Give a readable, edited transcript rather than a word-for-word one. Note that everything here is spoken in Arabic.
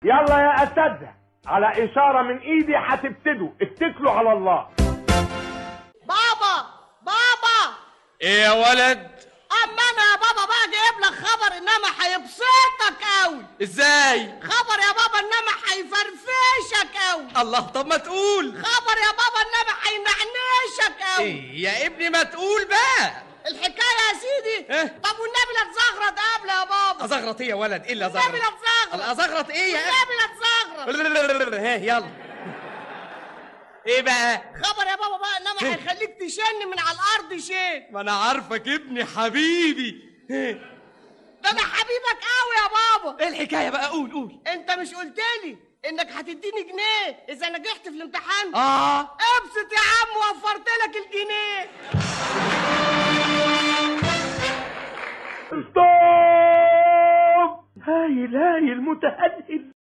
يلا يا اساتذه، على اشاره من ايدي هتبتدوا، اتكلوا على الله. بابا ايه يا ولد؟ اما انا يا بابا بقى جايب لك خبر انما هيبسطك قوي. ازاي؟ خبر يا بابا انما هيفرفشك قوي. الله، طب ما تقول. خبر يا بابا انما هينعنشك قوي. ايه يا ابني ما تقول بقى الحكايه يا سيدي. إيه؟ طب والنبي لا تزغرط قبل يا بابا. ازغرط ايه يا ولد؟ ايه اللي ازغرط؟ النبي لا تزغرط. ازغرط ايه يا النبي لا تزغرط. ها يلا. ايه بقى؟ خبر يا بابا بقى انما هيخليك تشن من على الارض شيء. ما انا عارفك ابني حبيبي. ده انا حبيبك قوي يا بابا. ايه الحكايه بقى؟ قول. انت مش قلت لي انك هتديني جنيه اذا نجحت في الامتحان؟ ابسط يا عم، وفرت لك الجنيه. ستوب. هايل متهدد.